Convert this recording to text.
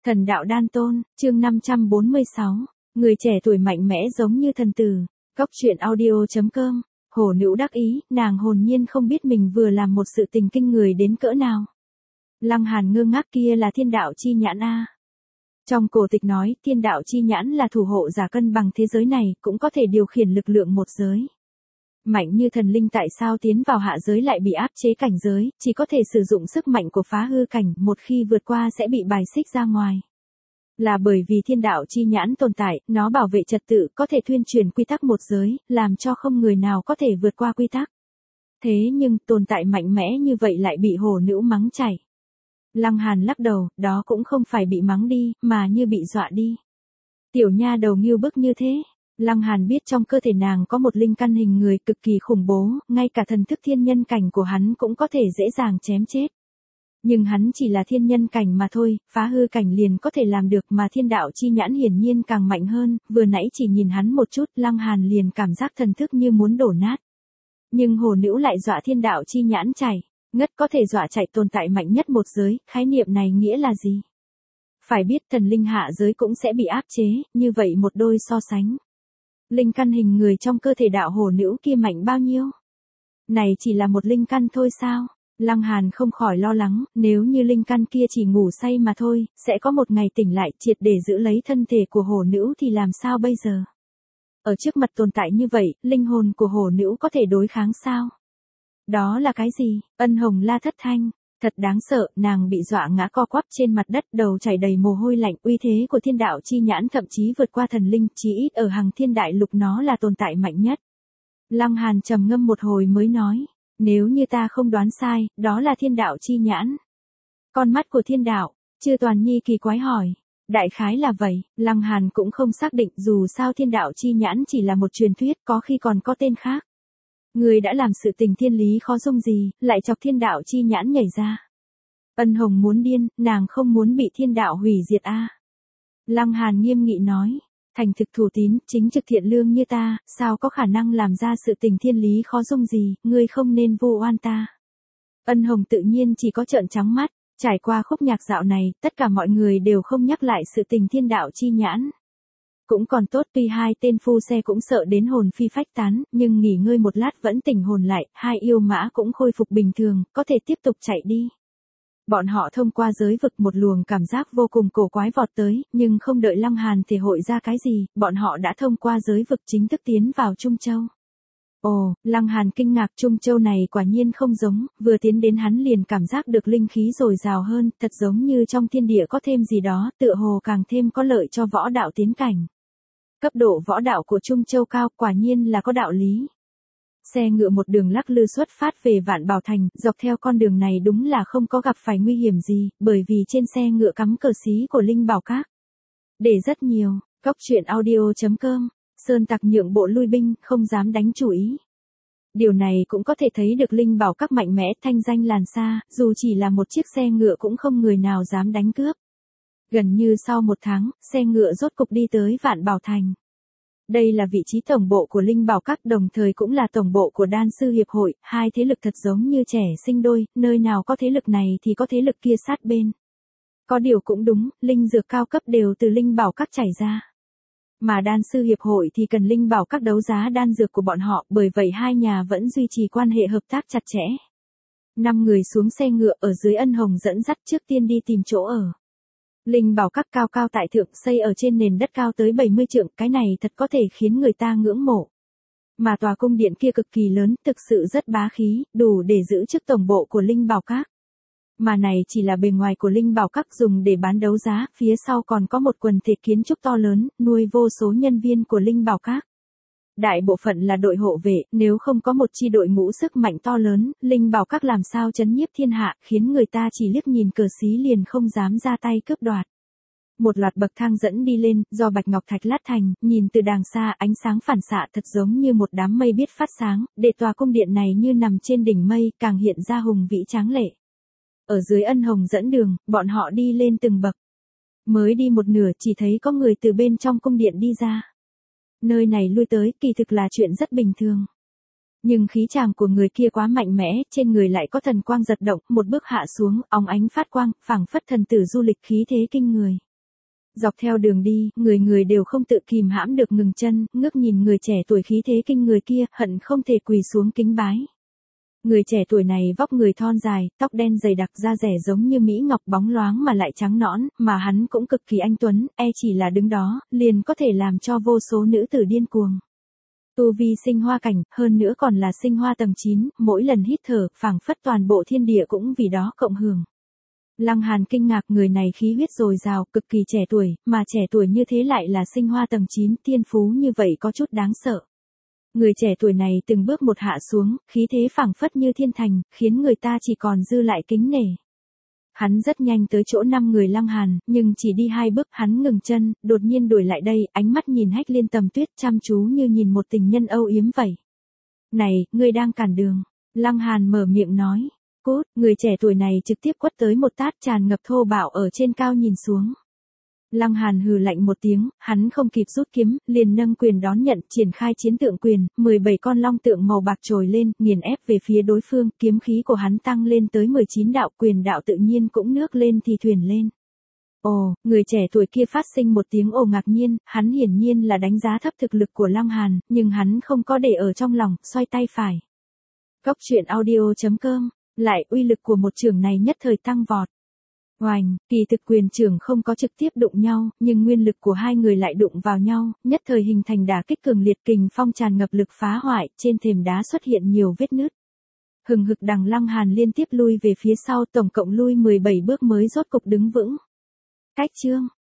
Thần đạo đan tôn, chương 546. Người trẻ tuổi mạnh mẽ giống như thần tử. Góc truyện audio.com. Hổ nữ đắc ý, nàng hồn nhiên không biết mình vừa làm một sự tình kinh người đến cỡ nào. Lăng Hàn ngơ ngác, kia là thiên đạo chi nhãn a. Trong cổ tịch nói, thiên đạo chi nhãn là thủ hộ giả cân bằng thế giới này, cũng có thể điều khiển lực lượng một giới. Mạnh như thần linh tại sao tiến vào hạ giới lại bị áp chế cảnh giới, chỉ có thể sử dụng sức mạnh của phá hư cảnh, một khi vượt qua sẽ bị bài xích ra ngoài. Là bởi vì thiên đạo chi nhãn tồn tại, nó bảo vệ trật tự, có thể tuyên truyền quy tắc một giới, làm cho không người nào có thể vượt qua quy tắc. Thế nhưng, tồn tại mạnh mẽ như vậy lại bị hổ nữ mắng chảy. Lăng Hàn lắc đầu, đó cũng không phải bị mắng đi, mà như bị dọa đi. Tiểu nha đầu nghiêu bức như thế. Lăng Hàn biết trong cơ thể nàng có một linh căn hình người cực kỳ khủng bố, ngay cả thần thức thiên nhân cảnh của hắn cũng có thể dễ dàng chém chết. Nhưng hắn chỉ là thiên nhân cảnh mà thôi, phá hư cảnh liền có thể làm được, mà thiên đạo chi nhãn hiển nhiên càng mạnh hơn, vừa nãy chỉ nhìn hắn một chút, Lăng Hàn liền cảm giác thần thức như muốn đổ nát. Nhưng hồ nữ lại dọa thiên đạo chi nhãn chảy, ngất có thể dọa chạy tồn tại mạnh nhất một giới, khái niệm này nghĩa là gì? Phải biết thần linh hạ giới cũng sẽ bị áp chế, như vậy một đôi so sánh. Linh căn hình người trong cơ thể đạo hổ nữ kia mạnh bao nhiêu? Này chỉ là một linh căn thôi sao? Lăng Hàn không khỏi lo lắng, nếu như linh căn kia chỉ ngủ say mà thôi, sẽ có một ngày tỉnh lại triệt để giữ lấy thân thể của hổ nữ thì làm sao bây giờ? Ở trước mặt tồn tại như vậy, linh hồn của hổ nữ có thể đối kháng sao? Đó là cái gì? Ân Hồng la thất thanh. Thật đáng sợ, nàng bị dọa ngã co quắp trên mặt đất, đầu chảy đầy mồ hôi lạnh, uy thế của thiên đạo chi nhãn thậm chí vượt qua thần linh, chí ít ở Hằng Thiên Đại Lục nó là tồn tại mạnh nhất. Lăng Hàn trầm ngâm một hồi mới nói, nếu như ta không đoán sai, đó là thiên đạo chi nhãn. Con mắt của thiên đạo, Chư Toàn Nhi kỳ quái hỏi. Đại khái là vậy, Lăng Hàn cũng không xác định, dù sao thiên đạo chi nhãn chỉ là một truyền thuyết, có khi còn có tên khác. Người đã làm sự tình thiên lý khó dung gì, lại chọc thiên đạo chi nhãn nhảy ra. Ân Hồng muốn điên, nàng không muốn bị thiên đạo hủy diệt a. Lăng Hàn nghiêm nghị nói, thành thực thủ tín, chính trực thiện lương như ta, sao có khả năng làm ra sự tình thiên lý khó dung gì, ngươi không nên vu oan ta. Ân Hồng tự nhiên chỉ có trợn trắng mắt, trải qua khúc nhạc dạo này, tất cả mọi người đều không nhắc lại sự tình thiên đạo chi nhãn. Cũng còn tốt, tuy hai tên phu xe cũng sợ đến hồn phi phách tán, nhưng nghỉ ngơi một lát vẫn tỉnh hồn lại, hai yêu mã cũng khôi phục bình thường, có thể tiếp tục chạy đi. Bọn họ thông qua giới vực, một luồng cảm giác vô cùng cổ quái vọt tới, nhưng không đợi Lăng Hàn thể hội ra cái gì, bọn họ đã thông qua giới vực chính thức tiến vào Trung Châu. Ồ, Lăng Hàn kinh ngạc, Trung Châu này quả nhiên không giống, vừa tiến đến hắn liền cảm giác được linh khí dồi dào hơn, thật giống như trong thiên địa có thêm gì đó, tựa hồ càng thêm có lợi cho võ đạo tiến cảnh. Cấp độ võ đạo của Trung Châu cao, quả nhiên là có đạo lý. Xe ngựa một đường lắc lư xuất phát về Vạn Bảo Thành, dọc theo con đường này đúng là không có gặp phải nguy hiểm gì, bởi vì trên xe ngựa cắm cờ xí của Linh Bảo Các. Để rất nhiều, góc truyện audio.com, Sơn Tặc nhượng bộ lui binh, không dám đánh chủ ý. Điều này cũng có thể thấy được Linh Bảo Các mạnh mẽ, thanh danh làn xa, dù chỉ là một chiếc xe ngựa cũng không người nào dám đánh cướp. Gần như sau một tháng, xe ngựa rốt cục đi tới Vạn Bảo Thành. Đây là vị trí tổng bộ của Linh Bảo Các, đồng thời cũng là tổng bộ của Đan Sư Hiệp hội, hai thế lực thật giống như trẻ sinh đôi, nơi nào có thế lực này thì có thế lực kia sát bên. Có điều cũng đúng, linh dược cao cấp đều từ Linh Bảo Các chảy ra. Mà Đan Sư Hiệp hội thì cần Linh Bảo Các đấu giá đan dược của bọn họ, bởi vậy hai nhà vẫn duy trì quan hệ hợp tác chặt chẽ. 5 người xuống xe ngựa, ở dưới Ân Hồng dẫn dắt, trước tiên đi tìm chỗ ở. Linh Bảo Các cao cao tại thượng, xây ở trên nền đất cao tới 70 trượng, cái này thật có thể khiến người ta ngưỡng mộ. Mà tòa cung điện kia cực kỳ lớn, thực sự rất bá khí, đủ để giữ chức tổng bộ của Linh Bảo Các. Mà này chỉ là bề ngoài của Linh Bảo Các dùng để bán đấu giá, phía sau còn có một quần thể kiến trúc to lớn, nuôi vô số nhân viên của Linh Bảo Các. Đại bộ phận là đội hộ vệ, nếu không có một chi đội ngũ sức mạnh to lớn, Linh Bảo Các làm sao trấn nhiếp thiên hạ, khiến người ta chỉ liếc nhìn cờ xí liền không dám ra tay cướp đoạt. Một loạt bậc thang dẫn đi lên, do bạch ngọc thạch lát thành, nhìn từ đàng xa ánh sáng phản xạ thật giống như một đám mây biết phát sáng, để tòa cung điện này như nằm trên đỉnh mây, càng hiện ra hùng vĩ tráng lệ. Ở dưới Ân Hồng dẫn đường, bọn họ đi lên từng bậc. Mới đi một nửa chỉ thấy có người từ bên trong cung điện đi ra. Nơi này lui tới kỳ thực là chuyện rất bình thường. Nhưng khí chàng của người kia quá mạnh mẽ, trên người lại có thần quang giật động, một bước hạ xuống, óng ánh phát quang, phảng phất thần tử du lịch khí thế kinh người. Dọc theo đường đi, người người đều không tự kìm hãm được ngừng chân, ngước nhìn người trẻ tuổi khí thế kinh người kia, hận không thể quỳ xuống kính bái. Người trẻ tuổi này vóc người thon dài, tóc đen dày đặc, da dẻ giống như mỹ ngọc bóng loáng mà lại trắng nõn, mà hắn cũng cực kỳ anh tuấn, chỉ là đứng đó, liền có thể làm cho vô số nữ tử điên cuồng. Tu vi sinh hoa cảnh, hơn nữa còn là sinh hoa tầng 9, mỗi lần hít thở, phảng phất toàn bộ thiên địa cũng vì đó cộng hưởng. Lăng Hàn kinh ngạc, người này khí huyết dồi dào, cực kỳ trẻ tuổi, mà trẻ tuổi như thế lại là sinh hoa tầng 9, tiên phú như vậy có chút đáng sợ. Người trẻ tuổi này từng bước một hạ xuống, khí thế phảng phất như thiên thành, khiến người ta chỉ còn dư lại kính nể. Hắn rất nhanh tới chỗ 5 người Lăng Hàn, nhưng chỉ đi 2 bước hắn ngừng chân, đột nhiên đuổi lại đây, ánh mắt nhìn Hách Liên Tầm Tuyết chăm chú như nhìn một tình nhân âu yếm vậy. Này, ngươi đang cản đường. Lăng Hàn mở miệng nói. Cút, người trẻ tuổi này trực tiếp quất tới một tát tràn ngập thô bạo ở trên cao nhìn xuống. Lăng Hàn hừ lạnh một tiếng, hắn không kịp rút kiếm, liền nâng quyền đón nhận, triển khai chiến tượng quyền, 17 con long tượng màu bạc trồi lên, nghiền ép về phía đối phương, kiếm khí của hắn tăng lên tới 19 đạo, quyền đạo tự nhiên cũng nước lên thì thuyền lên. Ồ, người trẻ tuổi kia phát sinh một tiếng ồ ngạc nhiên, hắn hiển nhiên là đánh giá thấp thực lực của Lăng Hàn, nhưng hắn không có để ở trong lòng, xoay tay phải. Góc truyện audio.com, lại uy lực của một chưởng này nhất thời tăng vọt. Oành, kỳ thực quyền trưởng không có trực tiếp đụng nhau, nhưng nguyên lực của hai người lại đụng vào nhau, nhất thời hình thành đả kích cường liệt, kình phong tràn ngập lực phá hoại, trên thềm đá xuất hiện nhiều vết nứt. Hừng hực đằng Lăng Hàn liên tiếp lui về phía sau, tổng cộng lui 17 bước mới rốt cục đứng vững. Cách chương